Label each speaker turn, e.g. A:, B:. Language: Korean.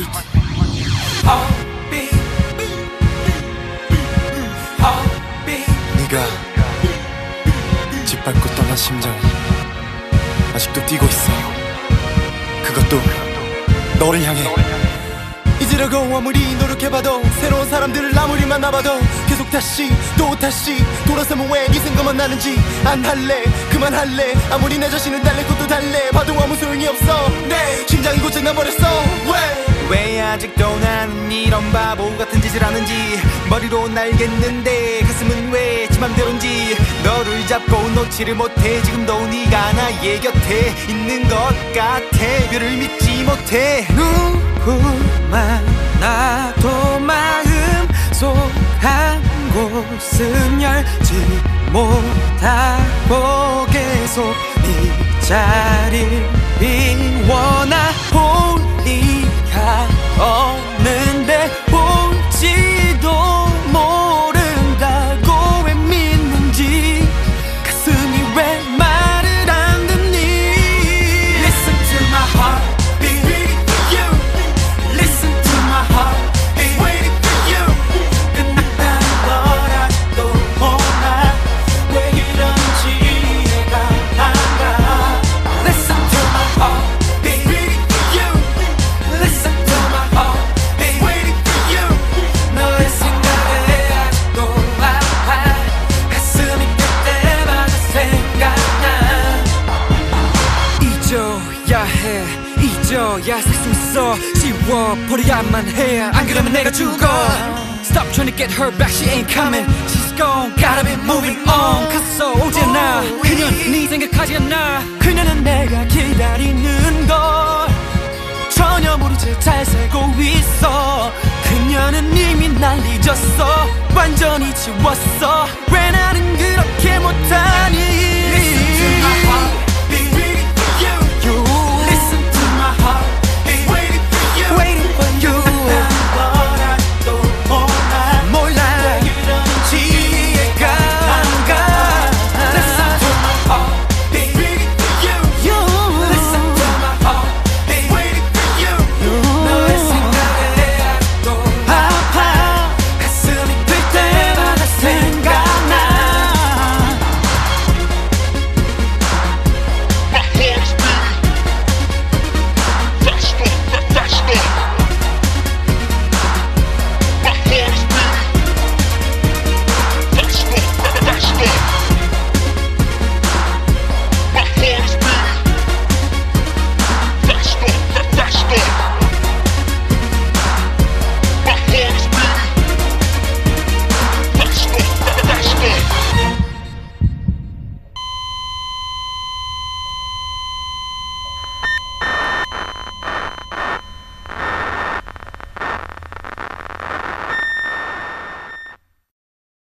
A: 네가 짓밟고 떠난 심장 아직도 뛰고 있어. 그것도 너를 향해. 잊으려고 아무리 노력해봐도 새로운 사람들을 아무리 만나봐도 계속 다시 또 다시 돌아서면 왜 네 생각만 나는지 안 할래 그만할래. 아무리 내 자신을 달래고 또 달래 봐도 아무 소용이 없어. 내 심장이 고장나버렸어.
B: 왜 아직도 나는 이런 바보 같은 짓을 하는지 머리로 알겠는데 가슴은 왜 지 맘대로인지 너를 잡고 놓지를 못해. 지금도 네가 나의 곁에 있는 것 같아. 별을 믿지 못해.
C: 누구만 나도 마음 속 한 곳은 열지 못하고 계속 네 자리를 비워나 볼 리가 없는데 볼지도 모른다고 왜 믿는지 가슴이 왜 말을 안 듣니. Listen to my heart beat for you. Listen to my heart beat waiting for you. 끝났다는 걸 아직도 몰라. 왜 이런지 이해가 안 가. Listen to my heart beat waiting for you. Listen to my heart beat waiting for you. 너의 생각에 아직도 아파. 가슴이 그때마다 생각나. 잊어야 해 잊어야 살 수 있어. 지워버려야만 해. 안 그러면 내가 죽어. Stop trying to get her back. She ain't coming. She's gone. Gotta be moving on. 갔어 오지 않아. 그녀는 네 생각하지 않아. 그녀는 내가 기다리는 걸 전혀 모른 채 잘 살고 있어. 그녀는 이미 날 잊었어. 완전히 지웠어. 왜 나는 그렇게 못하니.